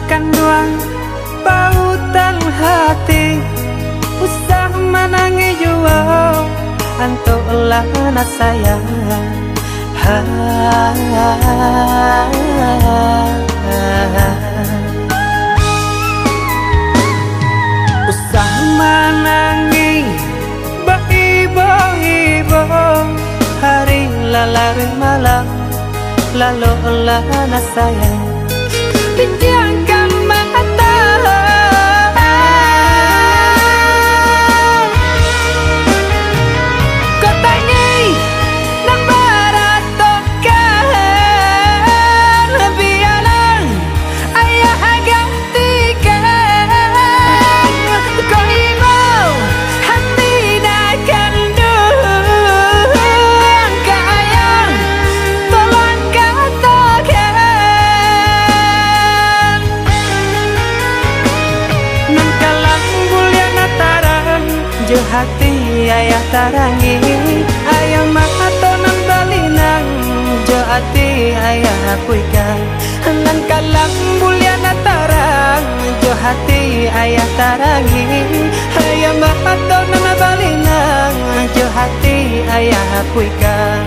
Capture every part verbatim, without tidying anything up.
kanduang pautan hati usah menangi jua antuk lana sayang ha, usah menangi baibo-ibo hari lalari malam lalu lana sayang pinjamkan mata kau tangi nang baratokan biarlah ayah gantikan kau ibu hati nak kandung ke ayah tolong katakan nang kalang bulian ataran je hati ayah tarangi ayah mato nang balinang je hati ayah puikan nang kalang bulian ataran je hati ayah tarangi ayah mato nang balinang je hati ayah puikan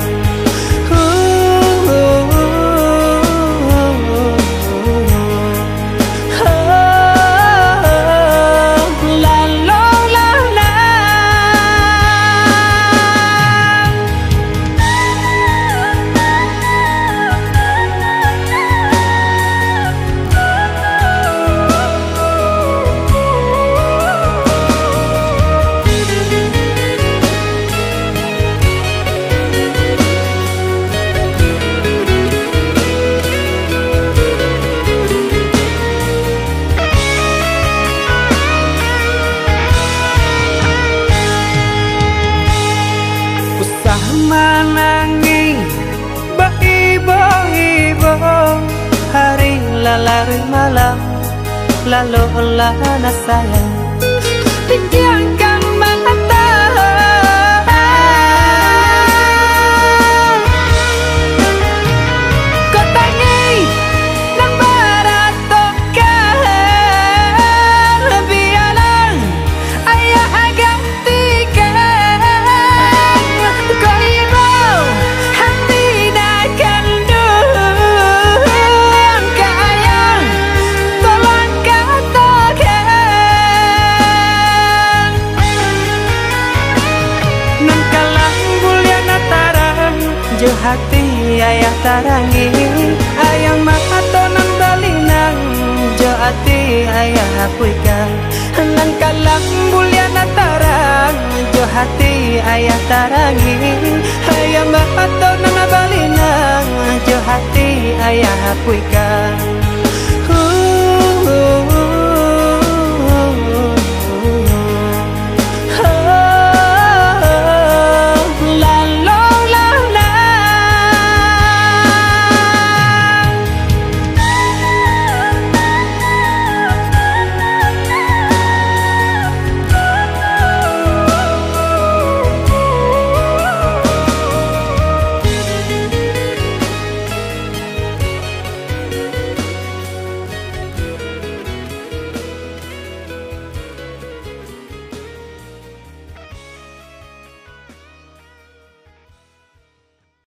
menangi baibo-ibo hari lalari malam lalu lana sayang pinjamkan mata kau tangi nang baratokan biarlah ayah gantikan kau ibu hati nak kandung ke ayah tolong katakan nang kalang bulian ataran je hati ayah tarangi ayah mato nang balinang je hati ayah puikan nang kalang bulian ataran je hati ayah tarangi ayah mato nang balinang je hati ayah puikan